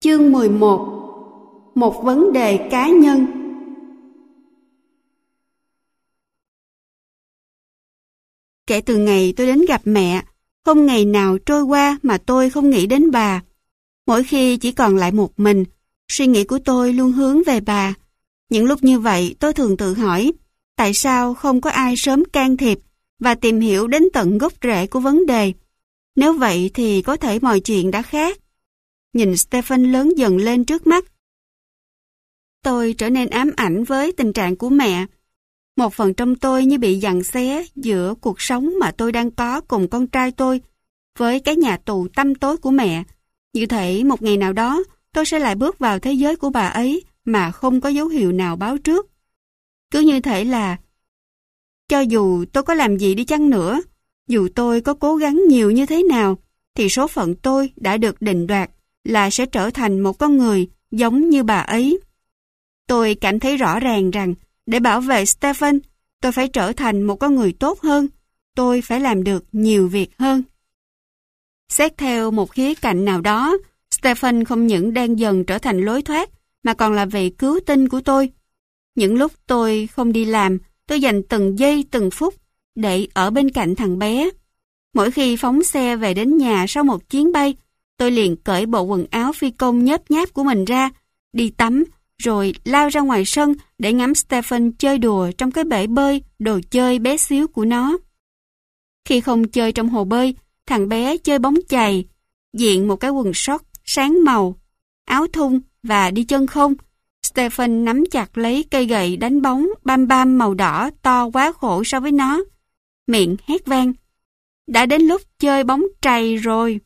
Chương 11. Một vấn đề cá nhân. Kể từ ngày tôi đến gặp mẹ, không ngày nào trôi qua mà tôi không nghĩ đến bà. Mỗi khi chỉ còn lại một mình, suy nghĩ của tôi luôn hướng về bà. Những lúc như vậy tôi thường tự hỏi, tại sao không có ai sớm can thiệp và tìm hiểu đến tận gốc rễ của vấn đề? Nếu vậy thì có thể mọi chuyện đã khác. Nhìn Stephen lớn dần lên trước mắt, tôi trở nên ám ảnh với tình trạng của mẹ. Một phần trong tôi như bị giằng xé giữa cuộc sống mà tôi đang có cùng con trai tôi với cái nhà tù tăm tối của mẹ. Như thể một ngày nào đó tôi sẽ lại bước vào thế giới của bà ấy mà không có dấu hiệu nào báo trước. Cứ như thể là cho dù tôi có làm gì đi chăng nữa, dù tôi có cố gắng nhiều như thế nào, thì số phận tôi đã được định đoạt là sẽ trở thành một con người giống như bà ấy. Tôi cảm thấy rõ ràng rằng để bảo vệ Stephen, tôi phải trở thành một con người tốt hơn. Tôi phải làm được nhiều việc hơn. Xét theo một khía cạnh nào đó, Stephen không những đang dần trở thành lối thoát, mà còn là vị cứu tinh của tôi. Những lúc tôi không đi làm, tôi dành từng giây từng phút để ở bên cạnh thằng bé. Mỗi khi phóng xe về đến nhà sau một chuyến bay, tôi liền cởi bộ quần áo phi công nhớp nháp của mình ra, đi tắm, rồi lao ra ngoài sân để ngắm Stephen chơi đùa trong cái bể bơi đồ chơi bé xíu của nó. Khi không chơi trong hồ bơi, thằng bé chơi bóng chày, diện một cái quần sót sáng màu, áo thun và đi chân không. Stephen nắm chặt lấy cây gậy đánh bóng bam bam màu đỏ to quá khổ so với nó. Miệng hét vang, đã đến lúc chơi bóng chày rồi.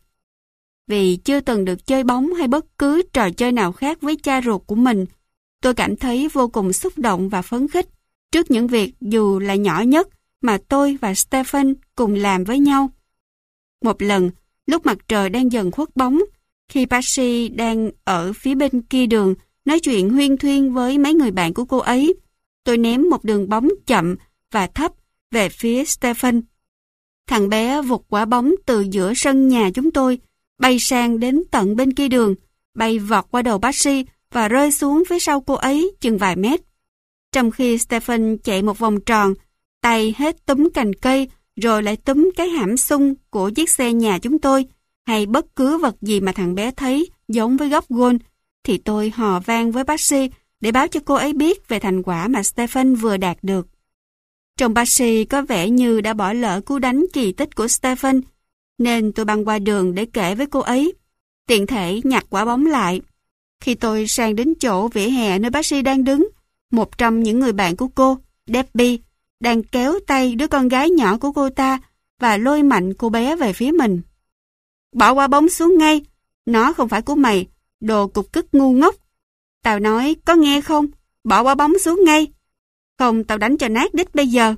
Vì chưa từng được chơi bóng hay bất cứ trò chơi nào khác với cha ruột của mình, tôi cảm thấy vô cùng xúc động và phấn khích trước những việc dù là nhỏ nhất mà tôi và Stephen cùng làm với nhau. Một lần, lúc mặt trời đang dần khuất bóng, khi Patsy đang ở phía bên kia đường nói chuyện huyên thuyên với mấy người bạn của cô ấy, tôi ném một đường bóng chậm và thấp về phía Stephen. Thằng bé vụt quả bóng từ giữa sân nhà chúng tôi, bay sang đến tận bên kia đường, bay vọt qua đầu Patsy và rơi xuống phía sau cô ấy chừng vài mét. Trong khi Stephen chạy một vòng tròn, tay hết túm cành cây rồi lại túm cái hãm xung của chiếc xe nhà chúng tôi, hay bất cứ vật gì mà thằng bé thấy giống với góc gôn, thì tôi hò vang với Patsy để báo cho cô ấy biết về thành quả mà Stephen vừa đạt được. Trông Patsy có vẻ như đã bỏ lỡ cú đánh kỳ tích của Stephen, nên tôi băng qua đường để kể với cô ấy, tiện thể nhặt quả bóng lại. Khi tôi sang đến chỗ vỉa hè nơi Patsy đang đứng, một trong những người bạn của cô, Debbie, đang kéo tay đứa con gái nhỏ của cô ta và lôi mạnh cô bé về phía mình. Bỏ quả bóng xuống ngay, nó không phải của mày, đồ cục cức ngu ngốc. Tao nói, có nghe không? Bỏ quả bóng xuống ngay. Không, tao đánh cho nát đít bây giờ.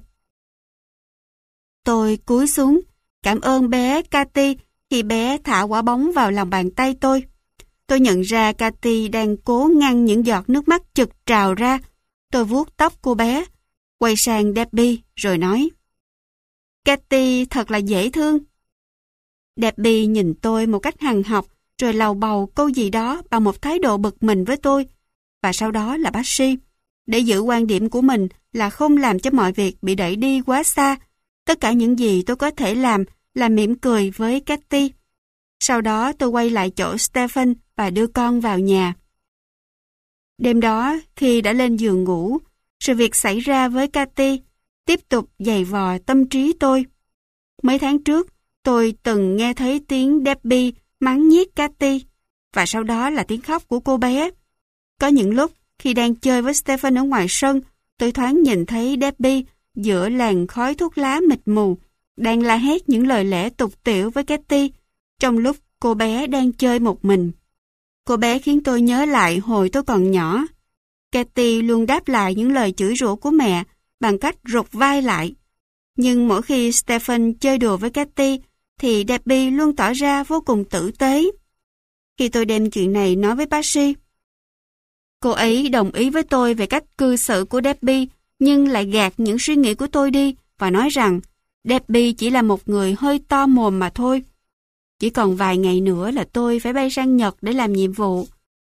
Tôi cúi xuống, cảm ơn bé Cathy khi bé thả quả bóng vào lòng bàn tay tôi. Tôi nhận ra Cathy đang cố ngăn những giọt nước mắt chực trào ra. Tôi vuốt tóc cô bé, quay sang Debbie rồi nói, Cathy thật là dễ thương. Debbie nhìn tôi một cách hằn học rồi lầu bầu câu gì đó bằng một thái độ bực mình với tôi. Và sau đó là Patsy, để giữ quan điểm của mình là không làm cho mọi việc bị đẩy đi quá xa. Tất cả những gì tôi có thể làm là mỉm cười với Cathy. Sau đó tôi quay lại chỗ Stephen và đưa con vào nhà. Đêm đó, khi đã lên giường ngủ, sự việc xảy ra với Cathy tiếp tục giày vò tâm trí tôi. Mấy tháng trước, tôi từng nghe thấy tiếng Debbie mắng nhiếc Cathy, và sau đó là tiếng khóc của cô bé. Có những lúc, khi đang chơi với Stephen ở ngoài sân, tôi thoáng nhìn thấy Debbie giữa làn khói thuốc lá mịt mù, đang la hét những lời lẽ tục tĩu với Cathy, trong lúc cô bé đang chơi một mình. Cô bé khiến tôi nhớ lại hồi tôi còn nhỏ. Cathy luôn đáp lại những lời chửi rủa của mẹ bằng cách rụt vai lại. Nhưng mỗi khi Stephen chơi đùa với Cathy, thì Debbie luôn tỏ ra vô cùng tử tế. Khi tôi đem chuyện này nói với Patsy, cô ấy đồng ý với tôi về cách cư xử của Debbie, nhưng lại gạt những suy nghĩ của tôi đi và nói rằng Debbie chỉ là một người hơi to mồm mà thôi. Chỉ còn vài ngày nữa là tôi phải bay sang Nhật để làm nhiệm vụ.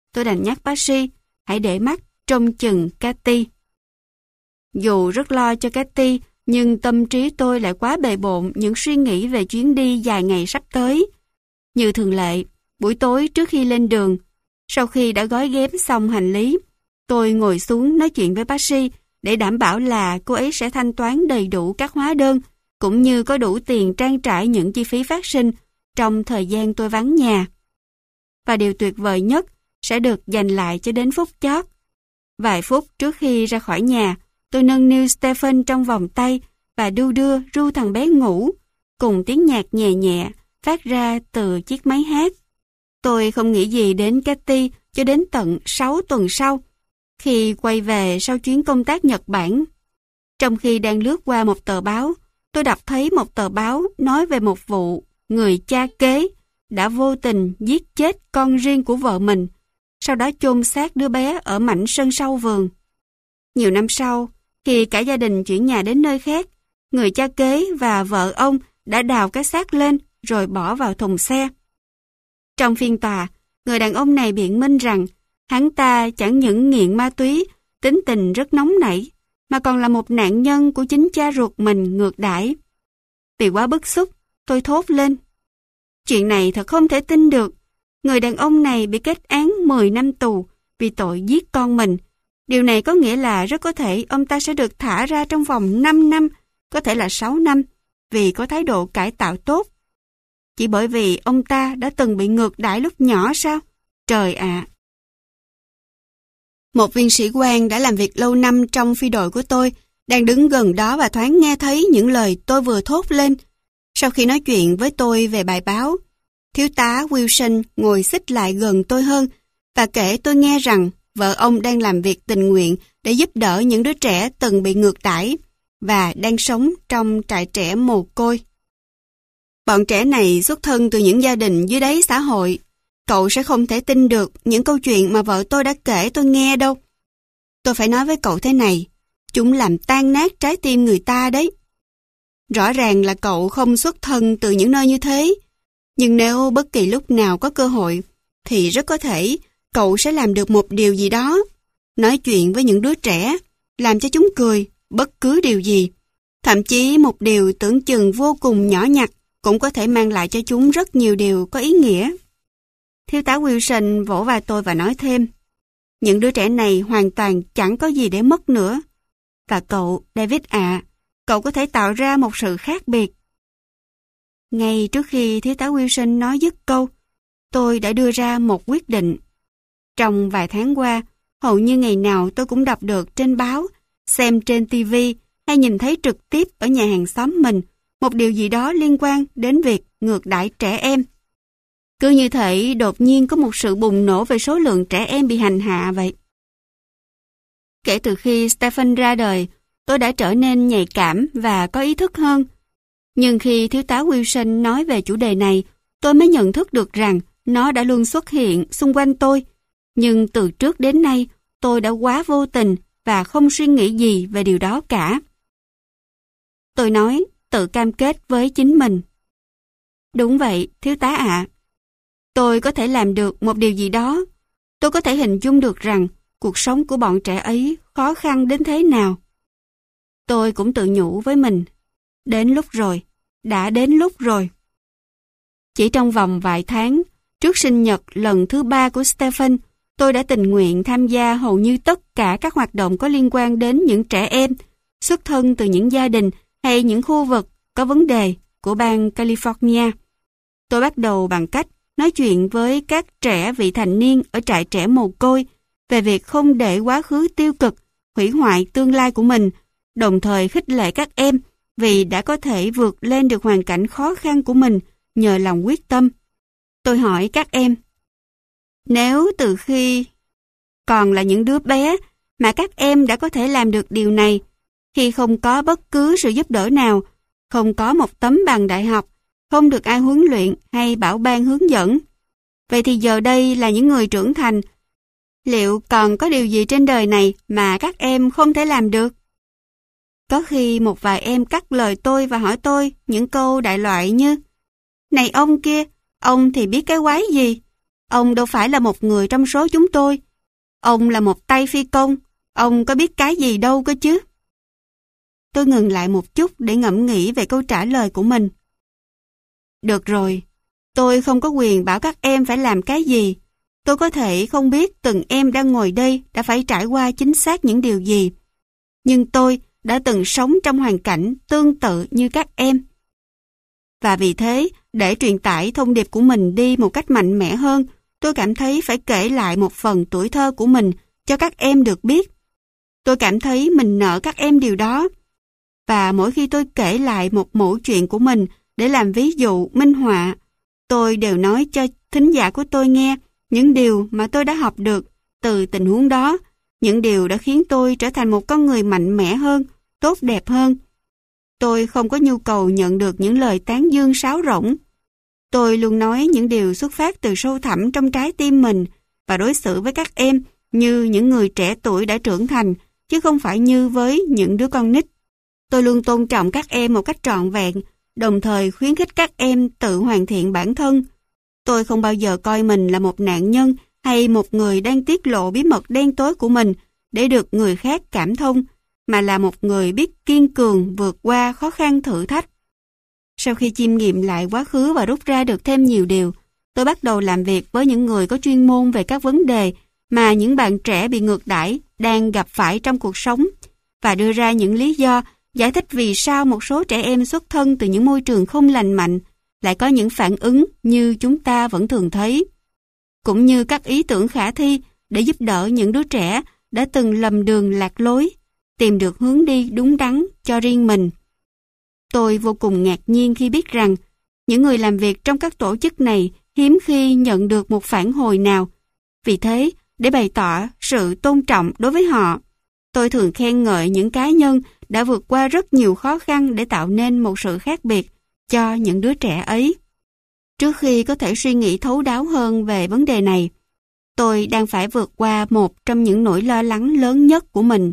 tôi đành nhắc bác sĩ hãy để mắt trông chừng Cathy. Dù rất lo cho Cathy, nhưng tâm trí tôi lại quá bề bộn những suy nghĩ về chuyến đi dài ngày sắp tới. Như thường lệ, buổi tối trước khi lên đường, sau khi đã gói ghém xong hành lý, tôi ngồi xuống nói chuyện với bác sĩ để đảm bảo là cô ấy sẽ thanh toán đầy đủ các hóa đơn, cũng như có đủ tiền trang trải những chi phí phát sinh trong thời gian tôi vắng nhà. Và điều tuyệt vời nhất sẽ được dành lại cho đến phút chót. Vài phút trước khi ra khỏi nhà, tôi nâng niu Stephen trong vòng tay và đu đưa ru thằng bé ngủ, cùng tiếng nhạc nhẹ nhẹ phát ra từ chiếc máy hát. Tôi không nghĩ gì đến Cathy cho đến tận 6 tuần sau, khi quay về sau chuyến công tác Nhật Bản. Trong khi đang lướt qua một tờ báo, tôi đọc thấy một tờ báo nói về một vụ người cha kế đã vô tình giết chết con riêng của vợ mình, sau đó chôn xác đứa bé ở mảnh sân sau vườn. Nhiều năm sau, khi cả gia đình chuyển nhà đến nơi khác, người cha kế và vợ ông đã đào cái xác lên rồi bỏ vào thùng xe. Trong phiên tòa, người đàn ông này biện minh rằng hắn ta chẳng những nghiện ma túy, tính tình rất nóng nảy, mà còn là một nạn nhân của chính cha ruột mình ngược đãi. Vì quá bức xúc, tôi thốt lên: chuyện này thật không thể tin được. Người đàn ông này bị kết án 10 năm tù vì tội giết con mình. Điều này có nghĩa là rất có thể ông ta sẽ được thả ra trong vòng 5 năm, có thể là 6 năm, vì có thái độ cải tạo tốt. Chỉ bởi vì ông ta đã từng bị ngược đãi lúc nhỏ sao? Trời ạ! Một viên sĩ quan đã làm việc lâu năm trong phi đội của tôi đang đứng gần đó và thoáng nghe thấy những lời tôi vừa thốt lên. Sau khi nói chuyện với tôi về bài báo, thiếu tá Wilson ngồi xích lại gần tôi hơn và kể tôi nghe rằng vợ ông đang làm việc tình nguyện để giúp đỡ những đứa trẻ từng bị ngược đãi và đang sống trong trại trẻ mồ côi. Bọn trẻ này xuất thân từ những gia đình dưới đáy xã hội. Cậu sẽ không thể tin được những câu chuyện mà vợ tôi đã kể tôi nghe đâu. Tôi phải nói với cậu thế này, chúng làm tan nát trái tim người ta đấy. Rõ ràng là cậu không xuất thân từ những nơi như thế, nhưng nếu bất kỳ lúc nào có cơ hội, thì rất có thể cậu sẽ làm được một điều gì đó. Nói chuyện với những đứa trẻ, làm cho chúng cười, bất cứ điều gì. Thậm chí một điều tưởng chừng vô cùng nhỏ nhặt cũng có thể mang lại cho chúng rất nhiều điều có ý nghĩa. Thiếu tá Wilson vỗ vai tôi và nói thêm, những đứa trẻ này hoàn toàn chẳng có gì để mất nữa. Và cậu, David ạ, cậu có thể tạo ra một sự khác biệt. Ngay trước khi thiếu tá Wilson nói dứt câu, tôi đã đưa ra một quyết định. Trong vài tháng qua, hầu như ngày nào tôi cũng đọc được trên báo, xem trên TV hay nhìn thấy trực tiếp ở nhà hàng xóm mình một điều gì đó liên quan đến việc ngược đãi trẻ em. Cứ như thể đột nhiên có một sự bùng nổ về số lượng trẻ em bị hành hạ vậy. Kể từ khi Stephen ra đời, tôi đã trở nên nhạy cảm và có ý thức hơn. Nhưng khi thiếu tá Wilson nói về chủ đề này, tôi mới nhận thức được rằng nó đã luôn xuất hiện xung quanh tôi. Nhưng từ trước đến nay, tôi đã quá vô tình và không suy nghĩ gì về điều đó cả. Tôi nói, tự cam kết với chính mình. Đúng vậy, thiếu tá ạ. Tôi có thể làm được một điều gì đó. Tôi có thể hình dung được rằng cuộc sống của bọn trẻ ấy khó khăn đến thế nào. Tôi cũng tự nhủ với mình, đến lúc rồi, đã đến lúc rồi. Chỉ trong vòng vài tháng, trước sinh nhật lần thứ 3 của Stephen, tôi đã tình nguyện tham gia hầu như tất cả các hoạt động có liên quan đến những trẻ em, xuất thân từ những gia đình hay những khu vực có vấn đề của bang California. Tôi bắt đầu bằng cách nói chuyện với các trẻ vị thành niên ở trại trẻ mồ côi về việc không để quá khứ tiêu cực hủy hoại tương lai của mình, đồng thời khích lệ các em vì đã có thể vượt lên được hoàn cảnh khó khăn của mình nhờ lòng quyết tâm. Tôi hỏi các em, nếu từ khi còn là những đứa bé mà các em đã có thể làm được điều này, khi không có bất cứ sự giúp đỡ nào, không có một tấm bằng đại học, không được ai huấn luyện hay bảo ban hướng dẫn, vậy thì giờ đây là những người trưởng thành, liệu còn có điều gì trên đời này mà các em không thể làm được? Có khi một vài em cắt lời tôi và hỏi tôi những câu đại loại như, này ông kia, ông thì biết cái quái gì? Ông đâu phải là một người trong số chúng tôi. Ông là một tay phi công. Ông có biết cái gì đâu cơ chứ. Tôi ngừng lại một chút để ngẫm nghĩ về câu trả lời của mình. Được rồi, tôi không có quyền bảo các em phải làm cái gì. Tôi có thể không biết từng em đang ngồi đây đã phải trải qua chính xác những điều gì. Nhưng tôi đã từng sống trong hoàn cảnh tương tự như các em. Và vì thế, để truyền tải thông điệp của mình đi một cách mạnh mẽ hơn, tôi cảm thấy phải kể lại một phần tuổi thơ của mình cho các em được biết. Tôi cảm thấy mình nợ các em điều đó. Và mỗi khi tôi kể lại một mẩu chuyện của mình để làm ví dụ, minh họa, tôi đều nói cho thính giả của tôi nghe những điều mà tôi đã học được từ tình huống đó, những điều đã khiến tôi trở thành một con người mạnh mẽ hơn, tốt đẹp hơn. Tôi không có nhu cầu nhận được những lời tán dương sáo rỗng. Tôi luôn nói những điều xuất phát từ sâu thẳm trong trái tim mình và đối xử với các em như những người trẻ tuổi đã trưởng thành, chứ không phải như với những đứa con nít. Tôi luôn tôn trọng các em một cách trọn vẹn, đồng thời khuyến khích các em tự hoàn thiện bản thân. Tôi không bao giờ coi mình là một nạn nhân hay một người đang tiết lộ bí mật đen tối của mình để được người khác cảm thông, mà là một người biết kiên cường vượt qua khó khăn thử thách. Sau khi chiêm nghiệm lại quá khứ và rút ra được thêm nhiều điều, tôi bắt đầu làm việc với những người có chuyên môn về các vấn đề mà những bạn trẻ bị ngược đãi đang gặp phải trong cuộc sống và đưa ra những lý do giải thích vì sao một số trẻ em xuất thân từ những môi trường không lành mạnh lại có những phản ứng như chúng ta vẫn thường thấy, cũng như các ý tưởng khả thi để giúp đỡ những đứa trẻ đã từng lầm đường lạc lối, tìm được hướng đi đúng đắn cho riêng mình. Tôi vô cùng ngạc nhiên khi biết rằng những người làm việc trong các tổ chức này hiếm khi nhận được một phản hồi nào. Vì thế, để bày tỏ sự tôn trọng đối với họ, tôi thường khen ngợi những cá nhân đã vượt qua rất nhiều khó khăn để tạo nên một sự khác biệt cho những đứa trẻ ấy. Trước khi có thể suy nghĩ thấu đáo hơn về vấn đề này, tôi đang phải vượt qua một trong những nỗi lo lắng lớn nhất của mình.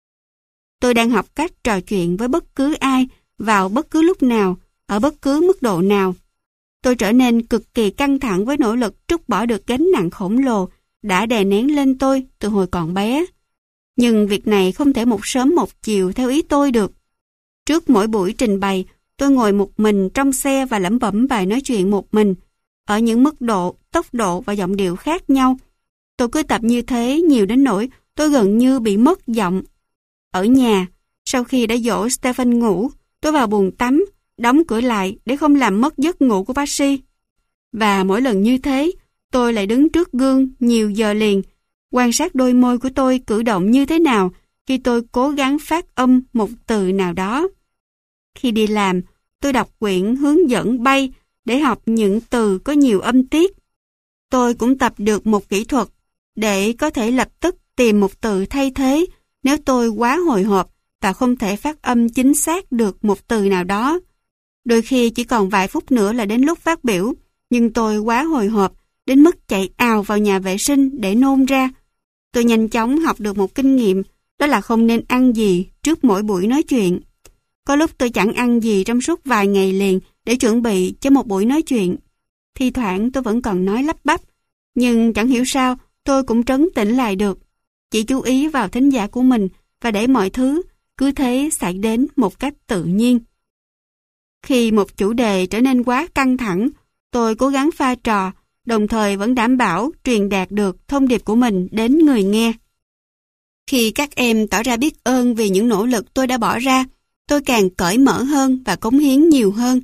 Tôi đang học cách trò chuyện với bất cứ ai, vào bất cứ lúc nào, ở bất cứ mức độ nào. Tôi trở nên cực kỳ căng thẳng với nỗ lực trút bỏ được gánh nặng khổng lồ đã đè nén lên tôi từ hồi còn bé. Nhưng việc này không thể một sớm một chiều theo ý tôi được. Trước mỗi buổi trình bày, tôi ngồi một mình trong xe và lẩm bẩm bài nói chuyện một mình, ở những mức độ, tốc độ và giọng điệu khác nhau. Tôi cứ tập như thế nhiều đến nỗi tôi gần như bị mất giọng. Ở nhà, sau khi đã dỗ Stephen ngủ, tôi vào buồng tắm, đóng cửa lại để không làm mất giấc ngủ của Patsy. Và mỗi lần như thế, tôi lại đứng trước gương nhiều giờ liền, quan sát đôi môi của tôi cử động như thế nào khi tôi cố gắng phát âm một từ nào đó. Khi đi làm, tôi đọc quyển hướng dẫn bay để học những từ có nhiều âm tiết. Tôi cũng tập được một kỹ thuật để có thể lập tức tìm một từ thay thế nếu tôi quá hồi hộp và không thể phát âm chính xác được một từ nào đó. Đôi khi chỉ còn vài phút nữa là đến lúc phát biểu, nhưng tôi quá hồi hộp đến mức chạy ào vào nhà vệ sinh để nôn ra. Tôi nhanh chóng học được một kinh nghiệm, đó là không nên ăn gì trước mỗi buổi nói chuyện. Có lúc tôi chẳng ăn gì trong suốt vài ngày liền để chuẩn bị cho một buổi nói chuyện. Thi thoảng tôi vẫn còn nói lắp bắp, nhưng chẳng hiểu sao tôi cũng trấn tĩnh lại được. Chỉ chú ý vào thính giả của mình và để mọi thứ cứ thế xảy đến một cách tự nhiên. Khi một chủ đề trở nên quá căng thẳng, tôi cố gắng pha trò, đồng thời vẫn đảm bảo truyền đạt được thông điệp của mình đến người nghe. Khi các em tỏ ra biết ơn vì những nỗ lực tôi đã bỏ ra, tôi càng cởi mở hơn và cống hiến nhiều hơn.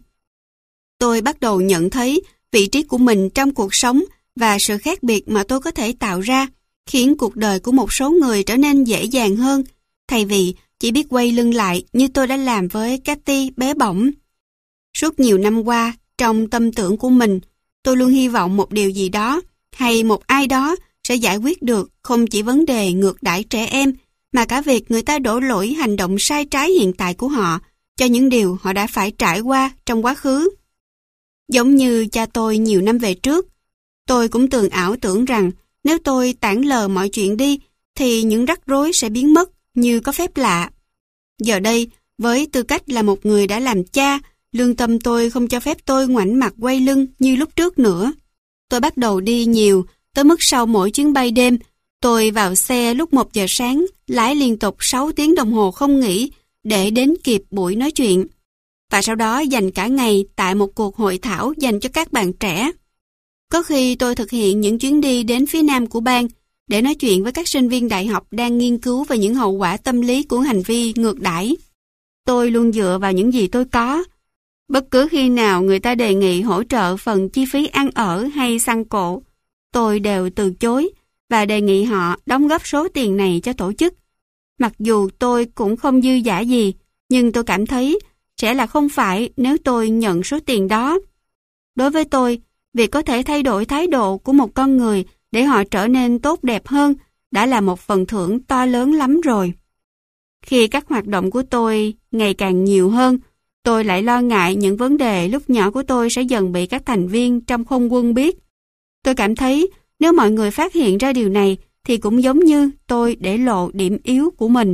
Tôi bắt đầu nhận thấy vị trí của mình trong cuộc sống và sự khác biệt mà tôi có thể tạo ra, khiến cuộc đời của một số người trở nên dễ dàng hơn, thay vì chỉ biết quay lưng lại như tôi đã làm với Cathy bé bỏng. Suốt nhiều năm qua, trong tâm tưởng của mình, tôi luôn hy vọng một điều gì đó hay một ai đó sẽ giải quyết được không chỉ vấn đề ngược đãi trẻ em, mà cả việc người ta đổ lỗi hành động sai trái hiện tại của họ cho những điều họ đã phải trải qua trong quá khứ. Giống như cha tôi nhiều năm về trước, tôi cũng từng ảo tưởng rằng nếu tôi tản lờ mọi chuyện đi thì những rắc rối sẽ biến mất như có phép lạ. Giờ đây, với tư cách là một người đã làm cha, lương tâm tôi không cho phép tôi ngoảnh mặt quay lưng như lúc trước nữa. Tôi bắt đầu đi nhiều, tới mức sau mỗi chuyến bay đêm, tôi vào xe lúc 1 giờ sáng, lái liên tục 6 tiếng đồng hồ không nghỉ để đến kịp buổi nói chuyện. Và sau đó dành cả ngày tại một cuộc hội thảo dành cho các bạn trẻ. Có khi tôi thực hiện những chuyến đi đến phía nam của bang để nói chuyện với các sinh viên đại học đang nghiên cứu về những hậu quả tâm lý của hành vi ngược đãi. Tôi luôn dựa vào những gì tôi có. Bất cứ khi nào người ta đề nghị hỗ trợ phần chi phí ăn ở hay xăng cộ, tôi đều từ chối và đề nghị họ đóng góp số tiền này cho tổ chức. Mặc dù tôi cũng không dư dả gì, nhưng tôi cảm thấy sẽ là không phải nếu tôi nhận số tiền đó. Đối với tôi, việc có thể thay đổi thái độ của một con người để họ trở nên tốt đẹp hơn đã là một phần thưởng to lớn lắm rồi. Khi các hoạt động của tôi ngày càng nhiều hơn, tôi lại lo ngại những vấn đề lúc nhỏ của tôi sẽ dần bị các thành viên trong không quân biết. Tôi cảm thấy nếu mọi người phát hiện ra điều này thì cũng giống như tôi để lộ điểm yếu của mình.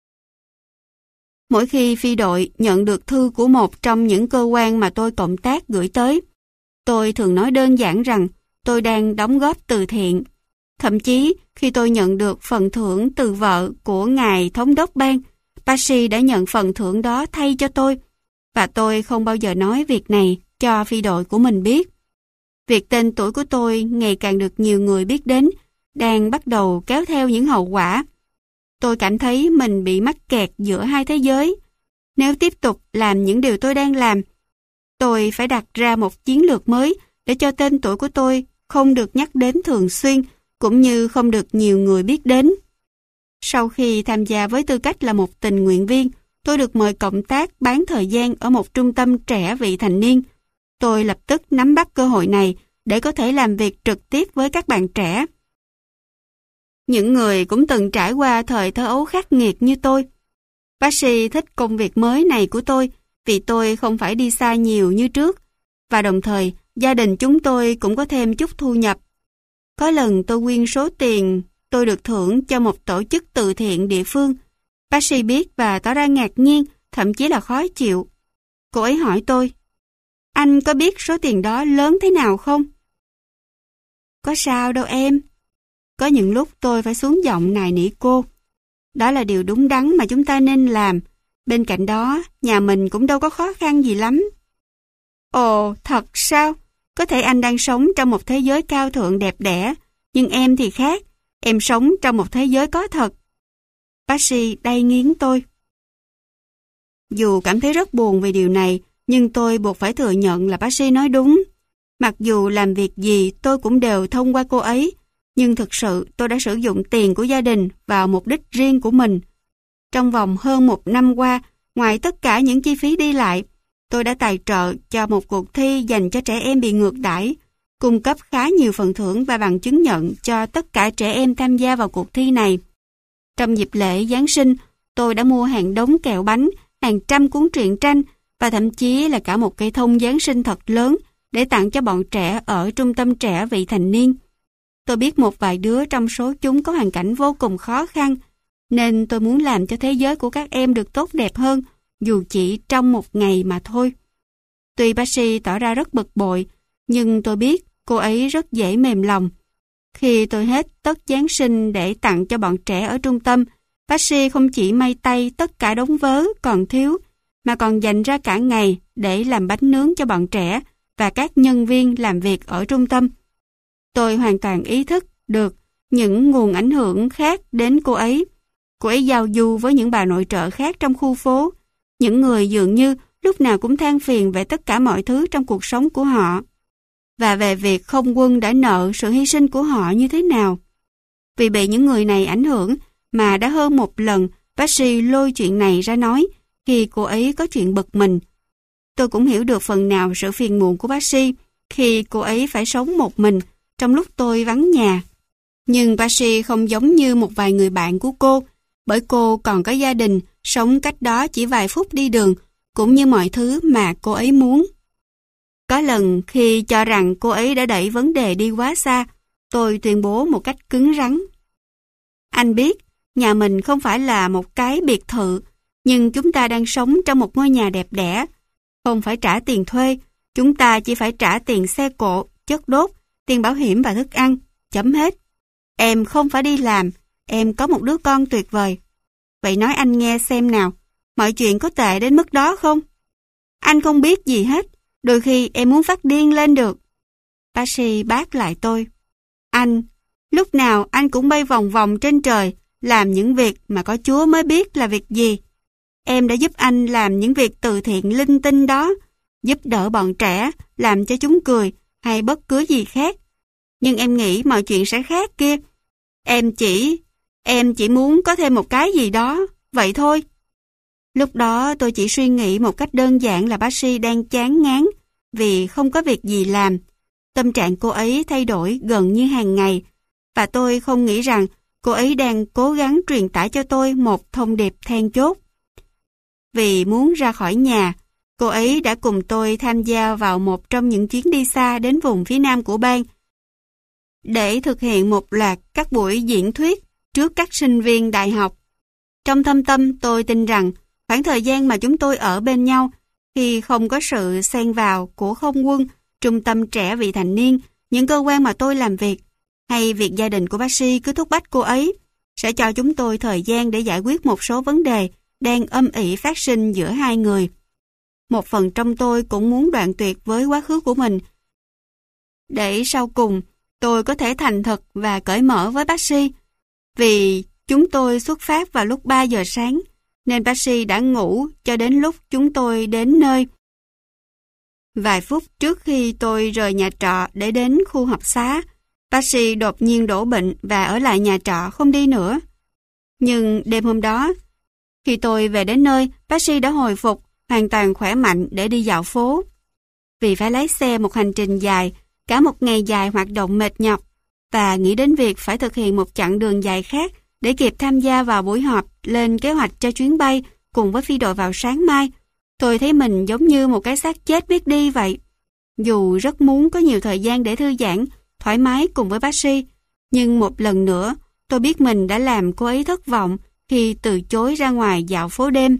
Mỗi khi phi đội nhận được thư của một trong những cơ quan mà tôi cộng tác gửi tới, tôi thường nói đơn giản rằng tôi đang đóng góp từ thiện. Thậm chí khi tôi nhận được phần thưởng từ vợ của ngài thống đốc bang, Patsy đã nhận phần thưởng đó thay cho tôi, và tôi không bao giờ nói việc này cho phi đội của mình biết. Việc tên tuổi của tôi ngày càng được nhiều người biết đến đang bắt đầu kéo theo những hậu quả. Tôi cảm thấy mình bị mắc kẹt giữa hai thế giới. Nếu tiếp tục làm những điều tôi đang làm, tôi phải đặt ra một chiến lược mới để cho tên tuổi của tôi không được nhắc đến thường xuyên, cũng như không được nhiều người biết đến. Sau khi tham gia với tư cách là một tình nguyện viên, tôi được mời cộng tác bán thời gian ở một trung tâm trẻ vị thành niên. Tôi lập tức nắm bắt cơ hội này để có thể làm việc trực tiếp với các bạn trẻ. Những người cũng từng trải qua thời thơ ấu khắc nghiệt như tôi. Patsy thích công việc mới này của tôi vì tôi không phải đi xa nhiều như trước, và đồng thời gia đình chúng tôi cũng có thêm chút thu nhập. Có lần tôi quyên số tiền tôi được thưởng cho một tổ chức từ thiện địa phương. Patsy biết và tỏ ra ngạc nhiên, thậm chí là khó chịu. Cô ấy hỏi tôi, anh có biết số tiền đó lớn thế nào không? Có sao đâu em. Có những lúc tôi phải xuống giọng nài nỉ cô. Đó là điều đúng đắn mà chúng ta nên làm. Bên cạnh đó, nhà mình cũng đâu có khó khăn gì lắm. Ồ, thật sao? Có thể anh đang sống trong một thế giới cao thượng đẹp đẽ, nhưng em thì khác. Em sống trong một thế giới có thật. Patsy đay nghiến tôi. Dù cảm thấy rất buồn vì điều này, nhưng tôi buộc phải thừa nhận là Patsy nói đúng. Mặc dù làm việc gì tôi cũng đều thông qua cô ấy, nhưng thực sự tôi đã sử dụng tiền của gia đình vào mục đích riêng của mình. Trong vòng hơn 1 năm qua, ngoài tất cả những chi phí đi lại, tôi đã tài trợ cho một cuộc thi dành cho trẻ em bị ngược đãi, cung cấp khá nhiều phần thưởng và bằng chứng nhận cho tất cả trẻ em tham gia vào cuộc thi này. Trong dịp lễ Giáng sinh, tôi đã mua hàng đống kẹo bánh, hàng trăm cuốn truyện tranh và thậm chí là cả một cây thông Giáng sinh thật lớn để tặng cho bọn trẻ ở trung tâm trẻ vị thành niên. Tôi biết một vài đứa trong số chúng có hoàn cảnh vô cùng khó khăn, nên tôi muốn làm cho thế giới của các em được tốt đẹp hơn, dù chỉ trong một ngày mà thôi. Tuy Patsy tỏ ra rất bực bội, nhưng tôi biết cô ấy rất dễ mềm lòng. Khi tôi hết tất Giáng sinh để tặng cho bọn trẻ ở trung tâm, Patsy không chỉ may tay tất cả đống vớ còn thiếu, mà còn dành ra cả ngày để làm bánh nướng cho bọn trẻ và các nhân viên làm việc ở trung tâm. Tôi hoàn toàn ý thức được những nguồn ảnh hưởng khác đến cô ấy. Cô ấy giao du với những bà nội trợ khác trong khu phố, những người dường như lúc nào cũng than phiền về tất cả mọi thứ trong cuộc sống của họ, và về việc không quân đã nợ sự hy sinh của họ như thế nào. Vì bị những người này ảnh hưởng mà đã hơn một lần Patsy lôi chuyện này ra nói khi cô ấy có chuyện bực mình. Tôi cũng hiểu được phần nào sự phiền muộn của Patsy khi cô ấy phải sống một mình trong lúc tôi vắng nhà. Nhưng Patsy không giống như một vài người bạn của cô, bởi cô còn có gia đình sống cách đó chỉ vài phút đi đường, cũng như mọi thứ mà cô ấy muốn. Có lần khi cho rằng cô ấy đã đẩy vấn đề đi quá xa, tôi tuyên bố một cách cứng rắn. Anh biết, nhà mình không phải là một cái biệt thự, nhưng chúng ta đang sống trong một ngôi nhà đẹp đẽ. Không phải trả tiền thuê, chúng ta chỉ phải trả tiền xe cộ, chất đốt tiền bảo hiểm và thức ăn, chấm hết. Em không phải đi làm, em có một đứa con tuyệt vời. Vậy nói anh nghe xem nào, mọi chuyện có tệ đến mức đó không? Anh không biết gì hết, đôi khi em muốn phát điên lên được. Bác sĩ bác lại tôi. Anh, lúc nào anh cũng bay vòng vòng trên trời, làm những việc mà có Chúa mới biết là việc gì. Em đã giúp anh làm những việc từ thiện linh tinh đó, giúp đỡ bọn trẻ, làm cho chúng cười, hay bất cứ gì khác. Nhưng em nghĩ mọi chuyện sẽ khác kia. Em chỉ muốn có thêm một cái gì đó, vậy thôi. Lúc đó tôi chỉ suy nghĩ một cách đơn giản là bác sĩ đang chán ngán vì không có việc gì làm. Tâm trạng cô ấy thay đổi gần như hàng ngày, và tôi không nghĩ rằng cô ấy đang cố gắng truyền tải cho tôi một thông điệp then chốt. Vì muốn ra khỏi nhà, cô ấy đã cùng tôi tham gia vào một trong những chuyến đi xa đến vùng phía nam của bang để thực hiện một loạt các buổi diễn thuyết trước các sinh viên đại học. Trong thâm tâm tôi tin rằng khoảng thời gian mà chúng tôi ở bên nhau khi không có sự xen vào của không quân, trung tâm trẻ vị thành niên, những cơ quan mà tôi làm việc, hay việc gia đình của bác sĩ cứ thúc bách cô ấy, sẽ cho chúng tôi thời gian để giải quyết một số vấn đề đang âm ỉ phát sinh giữa hai người. Một phần trong tôi cũng muốn đoạn tuyệt với quá khứ của mình, để sau cùng tôi có thể thành thật và cởi mở với bác sĩ. Vì chúng tôi xuất phát vào lúc 3 giờ sáng, nên bác sĩ đã ngủ cho đến lúc chúng tôi đến nơi. Vài phút trước khi tôi rời nhà trọ để đến khu học xá, bác sĩ đột nhiên đổ bệnh và ở lại nhà trọ không đi nữa. Nhưng đêm hôm đó, khi tôi về đến nơi, bác sĩ đã hồi phục, hoàn toàn khỏe mạnh để đi dạo phố. Vì phải lái xe một hành trình dài, cả một ngày dài hoạt động mệt nhọc, và nghĩ đến việc phải thực hiện một chặng đường dài khác để kịp tham gia vào buổi họp lên kế hoạch cho chuyến bay cùng với phi đội vào sáng mai, tôi thấy mình giống như một cái xác chết biết đi vậy. Dù rất muốn có nhiều thời gian để thư giãn, thoải mái cùng với bác sĩ, nhưng một lần nữa, tôi biết mình đã làm cô ấy thất vọng khi từ chối ra ngoài dạo phố đêm.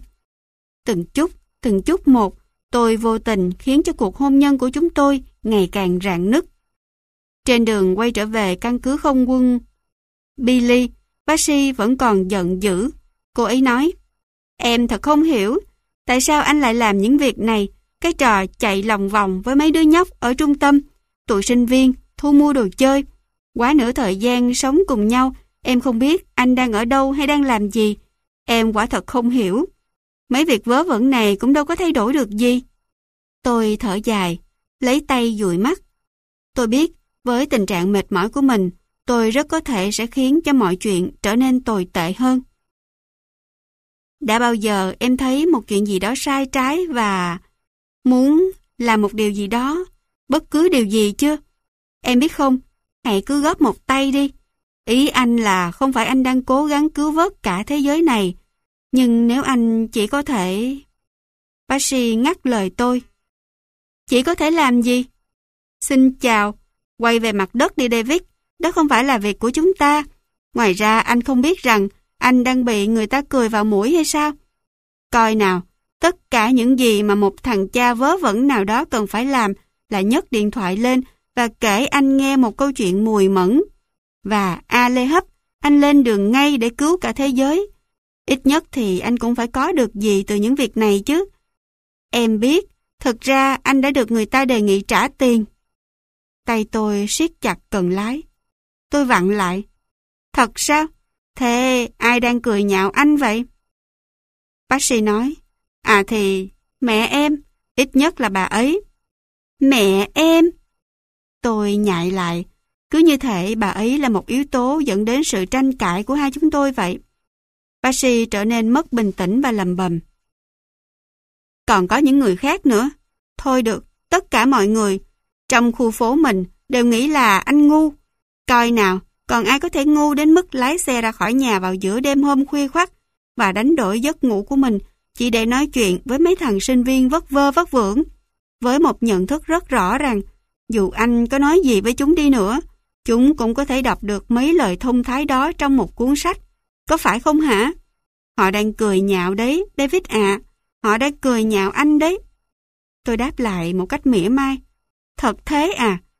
Từng chút một, tôi vô tình khiến cho cuộc hôn nhân của chúng tôi ngày càng rạn nứt. Trên đường quay trở về căn cứ không quân Billy, bác sĩ vẫn còn giận dữ. Cô ấy nói, em thật không hiểu, tại sao anh lại làm những việc này, cái trò chạy lòng vòng với mấy đứa nhóc ở trung tâm, tụi sinh viên, thu mua đồ chơi. Quá nửa thời gian sống cùng nhau, em không biết anh đang ở đâu hay đang làm gì. Em quả thật không hiểu. Mấy việc vớ vẩn này cũng đâu có thay đổi được gì. Tôi thở dài, lấy tay dụi mắt. Tôi biết, với tình trạng mệt mỏi của mình, tôi rất có thể sẽ khiến cho mọi chuyện trở nên tồi tệ hơn. Đã bao giờ em thấy một chuyện gì đó sai trái và muốn làm một điều gì đó, bất cứ điều gì chưa? Em biết không, hãy cứ góp một tay đi. Ý anh là không phải anh đang cố gắng cứu vớt cả thế giới này, nhưng nếu anh chỉ có thể... Bác sĩ ngắt lời tôi. Chỉ có thể làm gì? Xin chào, quay về mặt đất đi David, đó không phải là việc của chúng ta. Ngoài ra anh không biết rằng anh đang bị người ta cười vào mũi hay sao? Coi nào, tất cả những gì mà một thằng cha vớ vẩn nào đó cần phải làm là nhấc điện thoại lên và kể anh nghe một câu chuyện mùi mẫn. Và Lê Hấp, anh lên đường ngay để cứu cả thế giới. Ít nhất thì anh cũng phải có được gì từ những việc này chứ. Em biết, thực ra anh đã được người ta đề nghị trả tiền. Tay tôi siết chặt cần lái. Tôi vặn lại. Thật sao? Thế ai đang cười nhạo anh vậy? Bác sĩ nói, thì mẹ em, ít nhất là bà ấy. Mẹ em? Tôi nhại lại, cứ như thể bà ấy là một yếu tố dẫn đến sự tranh cãi của hai chúng tôi vậy. Bác sĩ trở nên mất bình tĩnh và lầm bầm. Còn có những người khác nữa. Thôi được, tất cả mọi người trong khu phố mình đều nghĩ là anh ngu. Coi nào, còn ai có thể ngu đến mức lái xe ra khỏi nhà vào giữa đêm hôm khuya khoắt và đánh đổi giấc ngủ của mình chỉ để nói chuyện với mấy thằng sinh viên vất vơ vất vưởng, với một nhận thức rất rõ rằng dù anh có nói gì với chúng đi nữa, chúng cũng có thể đọc được mấy lời thông thái đó trong một cuốn sách. Có phải không hả? Họ đang cười nhạo đấy, David ạ. Họ đang cười nhạo anh đấy. Tôi đáp lại một cách mỉa mai. Thật thế à?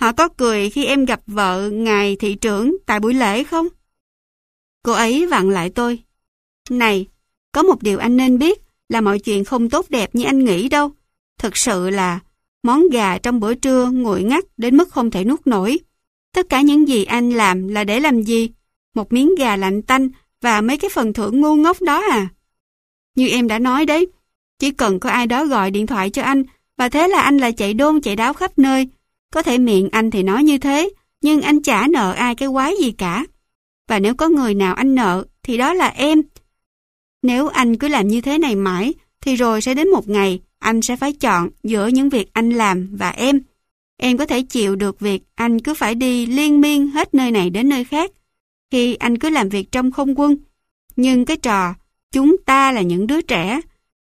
Họ có cười khi em gặp vợ ngài thị trưởng tại buổi lễ không? Cô ấy vặn lại tôi. Này, có một điều anh nên biết là mọi chuyện không tốt đẹp như anh nghĩ đâu. Thực sự là món gà trong bữa trưa nguội ngắt đến mức không thể nuốt nổi. Tất cả những gì anh làm là để làm gì? Một miếng gà lạnh tanh và mấy cái phần thưởng ngu ngốc đó à? Như em đã nói đấy, chỉ cần có ai đó gọi điện thoại cho anh và thế là anh lại chạy đôn chạy đáo khắp nơi. Có thể miệng anh thì nói như thế, nhưng anh chả nợ ai cái quái gì cả. Và nếu có người nào anh nợ thì đó là em. Nếu anh cứ làm như thế này mãi thì rồi sẽ đến một ngày anh sẽ phải chọn giữa những việc anh làm và em. Em có thể chịu được việc anh cứ phải đi liên miên hết nơi này đến nơi khác khi anh cứ làm việc trong không quân. Nhưng cái trò chúng ta là những đứa trẻ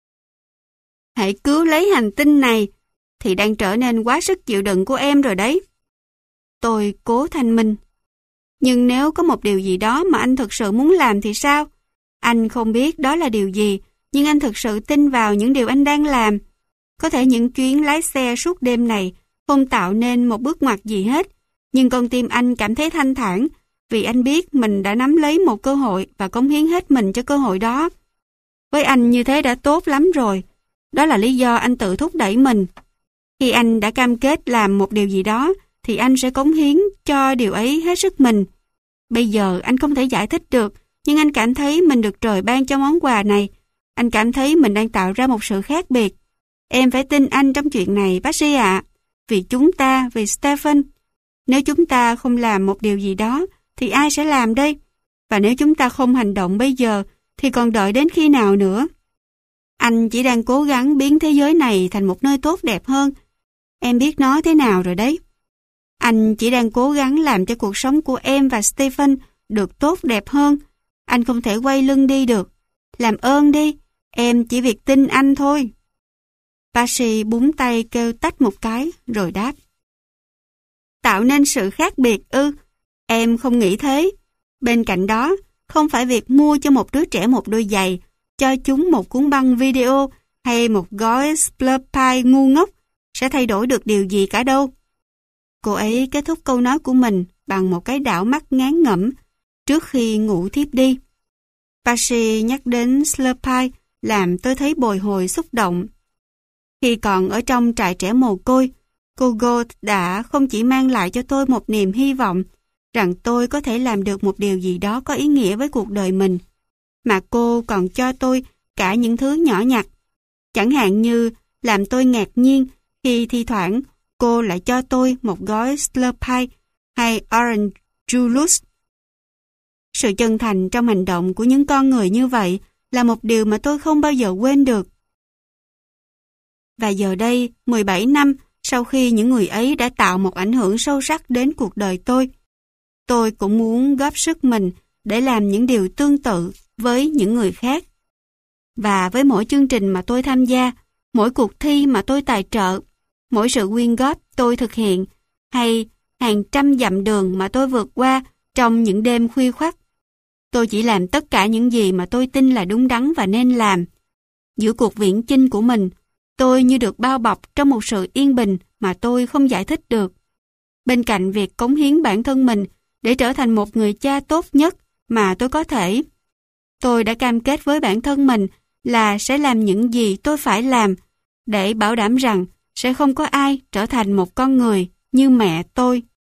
hãy cứu lấy hành tinh này thì đang trở nên quá sức chịu đựng của em rồi đấy. Tôi cố thanh minh. Nhưng nếu có một điều gì đó mà anh thực sự muốn làm thì sao? Anh không biết đó là điều gì, nhưng anh thực sự tin vào những điều anh đang làm. Có thể những chuyến lái xe suốt đêm này không tạo nên một bước ngoặt gì hết, nhưng con tim anh cảm thấy thanh thản vì anh biết mình đã nắm lấy một cơ hội và cống hiến hết mình cho cơ hội đó. Với anh như thế đã tốt lắm rồi. Đó là lý do anh tự thúc đẩy mình. Khi anh đã cam kết làm một điều gì đó, thì anh sẽ cống hiến cho điều ấy hết sức mình. Bây giờ anh không thể giải thích được, nhưng anh cảm thấy mình được trời ban cho món quà này. Anh cảm thấy mình đang tạo ra một sự khác biệt. Em phải tin anh trong chuyện này, bác sĩ ạ. Vì chúng ta, vì Stephen. Nếu chúng ta không làm một điều gì đó, thì ai sẽ làm đây? Và nếu chúng ta không hành động bây giờ, thì còn đợi đến khi nào nữa? Anh chỉ đang cố gắng biến thế giới này thành một nơi tốt đẹp hơn. Em biết nói thế nào rồi đấy. Anh chỉ đang cố gắng làm cho cuộc sống của em và Stephen được tốt đẹp hơn. Anh không thể quay lưng đi được. Làm ơn đi, em chỉ việc tin anh thôi. Bác búng tay kêu tách một cái rồi đáp. Tạo nên sự khác biệt ư? Em không nghĩ thế. Bên cạnh đó, không phải việc mua cho một đứa trẻ một đôi giày, cho chúng một cuốn băng video hay một gói Slurpee ngu ngốc sẽ thay đổi được điều gì cả đâu. Cô ấy kết thúc câu nói của mình bằng một cái đảo mắt ngán ngẩm trước khi ngủ thiếp đi. Patsy nhắc đến Slurpee làm tôi thấy bồi hồi xúc động. Khi còn ở trong trại trẻ mồ côi, cô Gold đã không chỉ mang lại cho tôi một niềm hy vọng rằng tôi có thể làm được một điều gì đó có ý nghĩa với cuộc đời mình, mà cô còn cho tôi cả những thứ nhỏ nhặt, chẳng hạn như làm tôi ngạc nhiên khi thi thoảng cô lại cho tôi một gói Slurpee hay Orange Julius. Sự chân thành trong hành động của những con người như vậy là một điều mà tôi không bao giờ quên được. Và giờ đây, 17 năm sau khi những người ấy đã tạo một ảnh hưởng sâu sắc đến cuộc đời tôi cũng muốn góp sức mình để làm những điều tương tự với những người khác. Và với mỗi chương trình mà tôi tham gia, mỗi cuộc thi mà tôi tài trợ, mỗi sự quyên góp tôi thực hiện, hay hàng trăm dặm đường mà tôi vượt qua trong những đêm khuya khoắt, tôi chỉ làm tất cả những gì mà tôi tin là đúng đắn và nên làm. Giữa cuộc viễn chinh của mình, tôi như được bao bọc trong một sự yên bình mà tôi không giải thích được. Bên cạnh việc cống hiến bản thân mình để trở thành một người cha tốt nhất mà tôi có thể, tôi đã cam kết với bản thân mình là sẽ làm những gì tôi phải làm để bảo đảm rằng sẽ không có ai trở thành một con người như mẹ tôi.